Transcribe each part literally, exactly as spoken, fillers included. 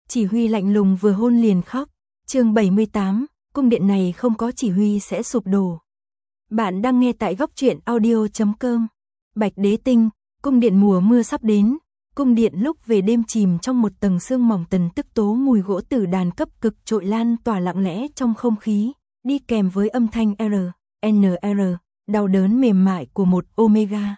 Chỉ huy lạnh lùng vừa hôn liền khóc. Chương bảy mươi tám, cung điện này không có chỉ huy sẽ sụp đổ. Bạn đang nghe tại góc truyện audio chấm com. Bạch Đế Tinh, cung điện mùa mưa sắp đến. Cung điện lúc về đêm chìm trong một tầng sương mỏng, tần tức tố mùi gỗ tử đàn cấp cực trội lan tỏa lặng lẽ trong không khí, đi kèm với âm thanh R, N R, đau đớn mềm mại của một Omega.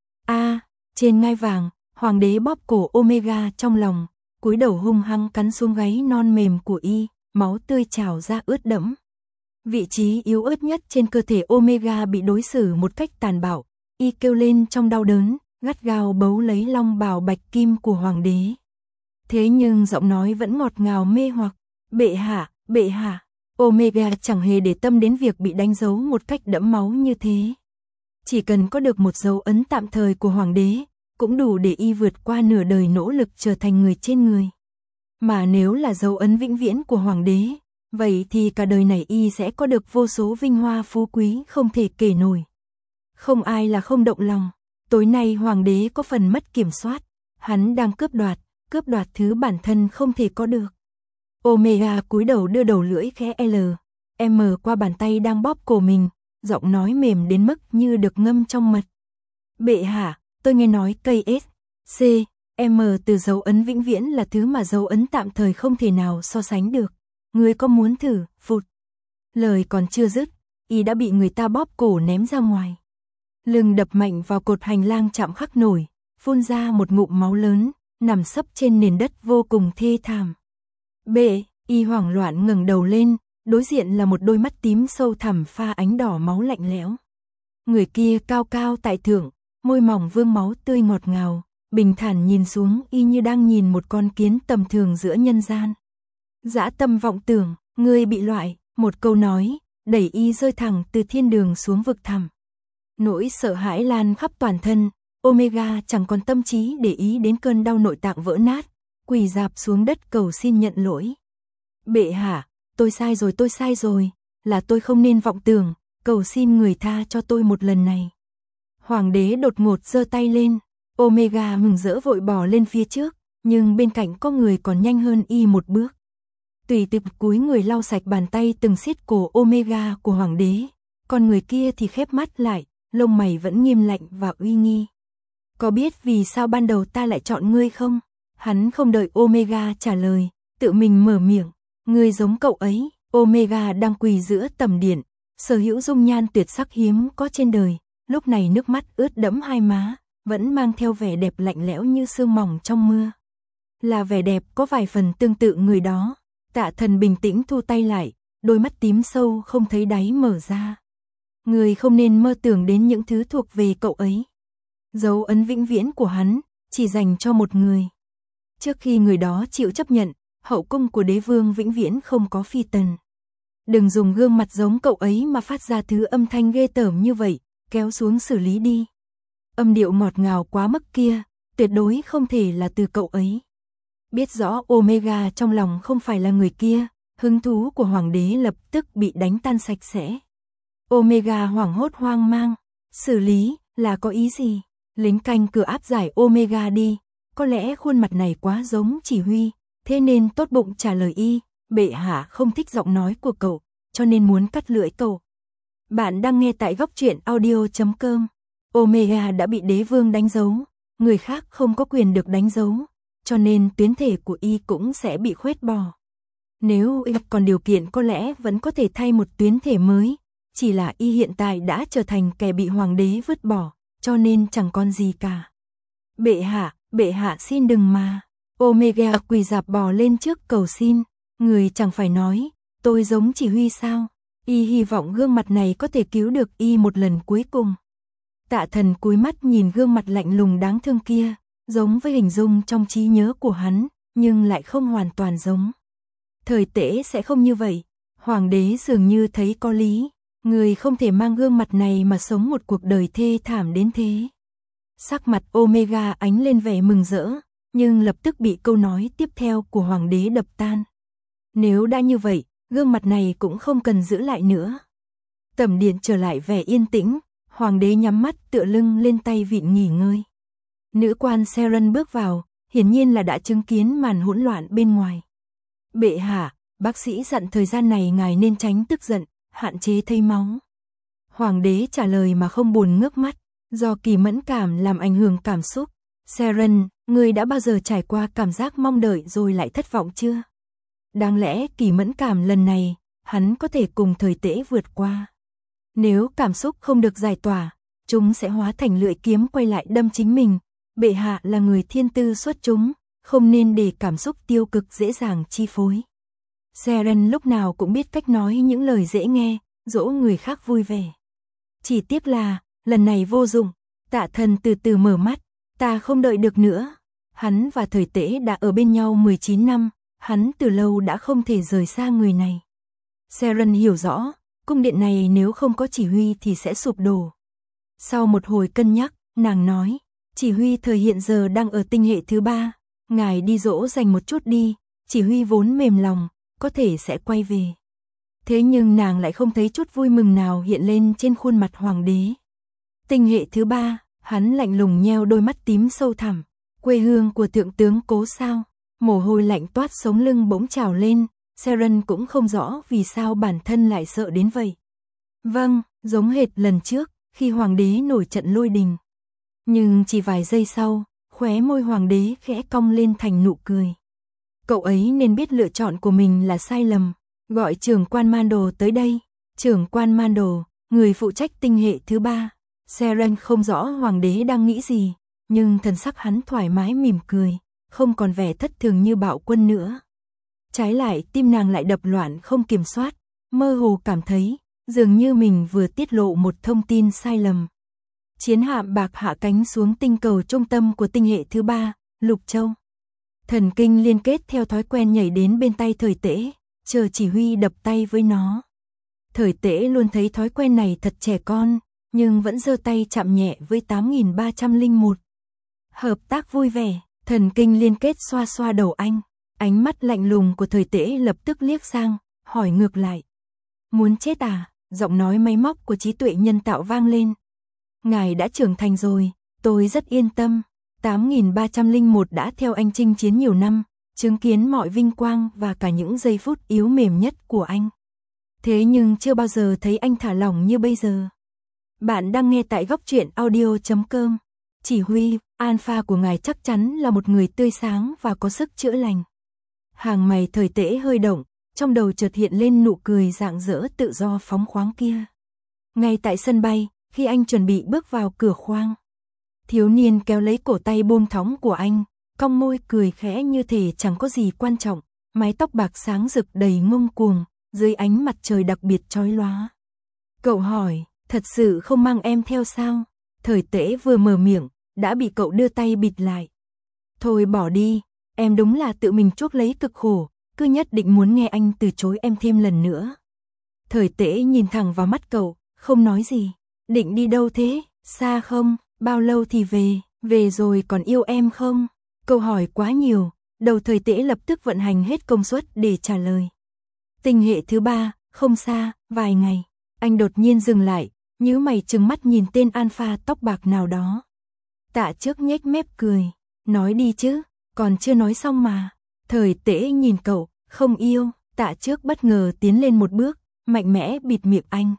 A, trên ngai vàng, hoàng đế bóp cổ Omega trong lòng, cúi đầu hung hăng cắn xuống gáy non mềm của y, máu tươi trào ra ướt đẫm. Vị trí yếu ớt nhất trên cơ thể Omega bị đối xử một cách tàn bạo, y kêu lên trong đau đớn, gắt gao bấu lấy long bào bạch kim của hoàng đế. Thế nhưng giọng nói vẫn ngọt ngào mê hoặc, "Bệ hạ, bệ hạ." Omega chẳng hề để tâm đến việc bị đánh dấu một cách đẫm máu như thế. Chỉ cần có được một dấu ấn tạm thời của hoàng đế, cũng đủ để y vượt qua nửa đời nỗ lực trở thành người trên người. Mà nếu là dấu ấn vĩnh viễn của hoàng đế, vậy thì cả đời này y sẽ có được vô số vinh hoa phú quý không thể kể nổi. Không ai là không động lòng. Tối nay hoàng đế có phần mất kiểm soát, hắn đang cướp đoạt, cướp đoạt thứ bản thân không thể có được. Omega cúi đầu đưa đầu lưỡi khẽ L, M qua bàn tay đang bóp cổ mình, giọng nói mềm đến mức như được ngâm trong mật. "Bệ hạ, tôi nghe nói cây S, C, M từ dấu ấn vĩnh viễn là thứ mà dấu ấn tạm thời không thể nào so sánh được. Ngươi có muốn thử?" Phụt. Lời còn chưa dứt, y đã bị người ta bóp cổ ném ra ngoài. Lưng đập mạnh vào cột hành lang chạm khắc nổi, phun ra một ngụm máu lớn, nằm sấp trên nền đất vô cùng thê thảm. Bệ, y hoảng loạn ngẩng đầu lên, đối diện là một đôi mắt tím sâu thẳm pha ánh đỏ máu lạnh lẽo. Người kia cao cao tại thượng, môi mỏng vương máu tươi ngọt ngào, bình thản nhìn xuống y như đang nhìn một con kiến tầm thường giữa nhân gian. Dã tâm vọng tưởng, ngươi bị loại, một câu nói, đẩy y rơi thẳng từ thiên đường xuống vực thẳm. Nỗi sợ hãi lan khắp toàn thân, Omega chẳng còn tâm trí để ý đến cơn đau nội tạng vỡ nát, quỳ rạp xuống đất cầu xin nhận lỗi. "Bệ hạ, tôi sai rồi, tôi sai rồi, là tôi không nên vọng tưởng, cầu xin người tha cho tôi một lần này." Hoàng đế đột ngột giơ tay lên, Omega mừng rỡ vội bỏ lên phía trước, nhưng bên cạnh có người còn nhanh hơn y một bước. Tùy tiệp cúi người lau sạch bàn tay từng siết cổ Omega của hoàng đế, còn người kia thì khép mắt lại, lông mày vẫn nghiêm lạnh và uy nghi. "Có biết vì sao ban đầu ta lại chọn ngươi không?" Hắn không đợi Omega trả lời, tự mình mở miệng. "Ngươi giống cậu ấy." Omega đang quỳ giữa tầm điện, sở hữu dung nhan tuyệt sắc hiếm có trên đời, lúc này nước mắt ướt đẫm hai má, vẫn mang theo vẻ đẹp lạnh lẽo như sương mỏng trong mưa. Là vẻ đẹp có vài phần tương tự người đó. Tạ Thần bình tĩnh thu tay lại, đôi mắt tím sâu không thấy đáy mở ra. "Ngươi không nên mơ tưởng đến những thứ thuộc về cậu ấy. Dấu ấn vĩnh viễn của hắn, chỉ dành cho một người. Trước khi người đó chịu chấp nhận, hậu cung của đế vương vĩnh viễn không có phi tần. Đừng dùng gương mặt giống cậu ấy mà phát ra thứ âm thanh ghê tởm như vậy, kéo xuống xử lý đi." Âm điệu ngọt ngào quá mức kia, tuyệt đối không thể là từ cậu ấy. Biết rõ Omega trong lòng không phải là người kia, hứng thú của hoàng đế lập tức bị đánh tan sạch sẽ. Omega hoảng hốt hoang mang, xử lý, là có ý gì? Lính canh cửa áp giải Omega đi, có lẽ khuôn mặt này quá giống chỉ huy, thế nên tốt bụng trả lời y, "Bệ hạ không thích giọng nói của cậu, cho nên muốn cắt lưỡi cậu." Bạn đang nghe tại góc truyện audio chấm com. Omega đã bị đế vương đánh dấu, người khác không có quyền được đánh dấu, cho nên tuyến thể của y cũng sẽ bị khuét bỏ. Nếu y còn điều kiện có lẽ vẫn có thể thay một tuyến thể mới, chỉ là y hiện tại đã trở thành kẻ bị hoàng đế vứt bỏ, cho nên chẳng còn gì cả. "Bệ hạ, bệ hạ xin đừng mà." Omega quỳ rạp bò lên trước cầu xin, người chẳng phải nói, "Tôi giống chỉ huy sao?" Y hy vọng gương mặt này có thể cứu được y một lần cuối cùng. Tạ Thần cúi mắt nhìn gương mặt lạnh lùng đáng thương kia, giống với hình dung trong trí nhớ của hắn, nhưng lại không hoàn toàn giống. Thời tễ sẽ không như vậy. Hoàng đế dường như thấy có lý, người không thể mang gương mặt này mà sống một cuộc đời thê thảm đến thế. Sắc mặt Omega ánh lên vẻ mừng rỡ, nhưng lập tức bị câu nói tiếp theo của hoàng đế đập tan. Nếu đã như vậy, gương mặt này cũng không cần giữ lại nữa. Tầm điện trở lại vẻ yên tĩnh, hoàng đế nhắm mắt tựa lưng lên tay vịn nghỉ ngơi. Nữ quan Seren bước vào, hiển nhiên là đã chứng kiến màn hỗn loạn bên ngoài. Bệ hạ, bác sĩ dặn thời gian này ngài nên tránh tức giận, hạn chế thấy máu. Hoàng đế trả lời mà không buồn ngước mắt, do kỳ mẫn cảm làm ảnh hưởng cảm xúc. Seren, ngươi đã bao giờ trải qua cảm giác mong đợi rồi lại thất vọng chưa? Đáng lẽ kỳ mẫn cảm lần này, hắn có thể cùng thời tễ vượt qua. Nếu cảm xúc không được giải tỏa, chúng sẽ hóa thành lưỡi kiếm quay lại đâm chính mình. Bệ hạ là người thiên tư xuất chúng, không nên để cảm xúc tiêu cực dễ dàng chi phối. Seren lúc nào cũng biết cách nói những lời dễ nghe, dỗ người khác vui vẻ. Chỉ tiếc là, lần này vô dụng. Tạ Thần từ từ mở mắt, ta không đợi được nữa. Hắn và thời tễ đã ở bên nhau mười chín năm, hắn từ lâu đã không thể rời xa người này. Seren hiểu rõ, cung điện này nếu không có chỉ huy thì sẽ sụp đổ. Sau một hồi cân nhắc, nàng nói, chỉ huy thời hiện giờ đang ở tinh hệ thứ ba, ngài đi dỗ dành một chút đi, chỉ huy vốn mềm lòng, có thể sẽ quay về. Thế nhưng nàng lại không thấy chút vui mừng nào hiện lên trên khuôn mặt hoàng đế. Tinh hệ thứ ba, hắn lạnh lùng nheo đôi mắt tím sâu thẳm, quê hương của thượng tướng Cố sao? Mồ hôi lạnh toát sống lưng bỗng trào lên, Seren cũng không rõ vì sao bản thân lại sợ đến vậy. Vâng, giống hệt lần trước, khi hoàng đế nổi trận lôi đình. Nhưng chỉ vài giây sau, khóe môi hoàng đế khẽ cong lên thành nụ cười. Cậu ấy nên biết lựa chọn của mình là sai lầm, gọi trưởng quan Mando tới đây. Trưởng quan Mando, người phụ trách tinh hệ thứ ba. Seren không rõ hoàng đế đang nghĩ gì, nhưng thần sắc hắn thoải mái mỉm cười, không còn vẻ thất thường như bạo quân nữa. Trái lại tim nàng lại đập loạn không kiểm soát, mơ hồ cảm thấy, dường như mình vừa tiết lộ một thông tin sai lầm. Chiến hạm bạc hạ cánh xuống tinh cầu trung tâm của tinh hệ thứ ba, Lục Châu. Thần kinh liên kết theo thói quen nhảy đến bên tay thời tễ, chờ chỉ huy đập tay với nó. Thời tễ luôn thấy thói quen này thật trẻ con, nhưng vẫn giơ tay chạm nhẹ với tám nghìn ba trăm lẻ một. Hợp tác vui vẻ, thần kinh liên kết xoa xoa đầu anh, ánh mắt lạnh lùng của thời tễ lập tức liếc sang, hỏi ngược lại. Muốn chết à? Giọng nói máy móc của trí tuệ nhân tạo vang lên. Ngài đã trưởng thành rồi, tôi rất yên tâm. tám nghìn ba trăm lẻ một đã theo anh chinh chiến nhiều năm, chứng kiến mọi vinh quang và cả những giây phút yếu mềm nhất của anh. Thế nhưng chưa bao giờ thấy anh thả lỏng như bây giờ. Bạn đang nghe tại góc truyện audio chấm com. Chỉ huy, Alpha của ngài chắc chắn là một người tươi sáng và có sức chữa lành. Hàng mày thời tễ hơi động, trong đầu chợt hiện lên nụ cười rạng rỡ tự do phóng khoáng kia. Ngay tại sân bay, khi anh chuẩn bị bước vào cửa khoang, thiếu niên kéo lấy cổ tay buông thõng của anh, cong môi cười khẽ như thể chẳng có gì quan trọng, mái tóc bạc sáng rực đầy ngông cuồng, dưới ánh mặt trời đặc biệt chói lóa. Cậu hỏi, thật sự không mang em theo sao? Thời tễ vừa mở miệng, đã bị cậu đưa tay bịt lại. Thôi bỏ đi, em đúng là tự mình chuốc lấy cực khổ, cứ nhất định muốn nghe anh từ chối em thêm lần nữa. Thời tễ nhìn thẳng vào mắt cậu, không nói gì. Định đi đâu thế? Xa không? Bao lâu thì về? Về rồi còn yêu em không? Câu hỏi quá nhiều, đầu thời tễ lập tức vận hành hết công suất để trả lời. Tinh hệ thứ ba, không xa, vài ngày. Anh đột nhiên dừng lại, nhíu mày trừng mắt nhìn tên Alpha tóc bạc nào đó. Tạ Trước nhếch mép cười, nói đi chứ, còn chưa nói xong mà. Thời tễ nhìn cậu, không yêu. Tạ Trước bất ngờ tiến lên một bước, mạnh mẽ bịt miệng anh.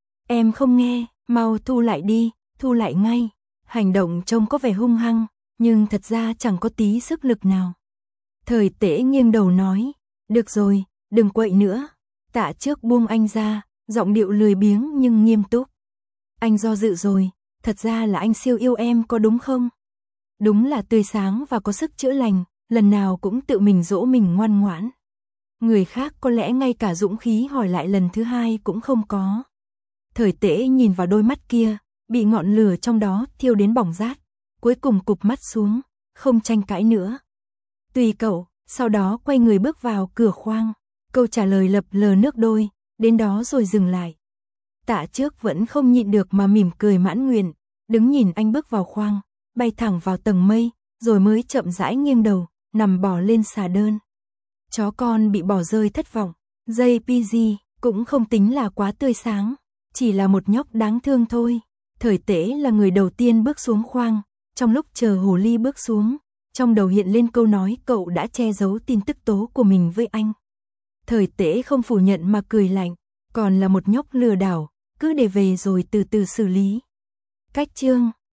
Em không nghe, mau thu lại đi, thu lại ngay. Hành động trông có vẻ hung hăng, nhưng thật ra chẳng có tí sức lực nào. Thời tễ nghiêng đầu nói, được rồi, đừng quậy nữa. Tạ Trước buông anh ra, giọng điệu lười biếng nhưng nghiêm túc. Anh do dự rồi, thật ra là anh siêu yêu em có đúng không? Đúng là tươi sáng và có sức chữa lành, lần nào cũng tự mình dỗ mình ngoan ngoãn. Người khác có lẽ ngay cả dũng khí hỏi lại lần thứ hai cũng không có. Thời tễ nhìn vào đôi mắt kia, bị ngọn lửa trong đó thiêu đến bỏng rát, cuối cùng cụp mắt xuống, không tranh cãi nữa. Tùy cậu, sau đó quay người bước vào cửa khoang, câu trả lời lập lờ nước đôi, đến đó rồi dừng lại. Tạ Trước vẫn không nhịn được mà mỉm cười mãn nguyện, đứng nhìn anh bước vào khoang, bay thẳng vào tầng mây, rồi mới chậm rãi nghiêng đầu, nằm bò lên xà đơn. Chó con bị bỏ rơi thất vọng, J P G cũng không tính là quá tươi sáng, chỉ là một nhóc đáng thương thôi. Thời tễ là người đầu tiên bước xuống khoang, trong lúc chờ hồ ly bước xuống, Trong đầu hiện lên câu nói cậu đã che giấu tin tức tố của mình với anh. Thời Tễ không phủ nhận mà cười lạnh, còn là một nhóc lừa đảo, cứ để về rồi từ từ xử lý. Cách chương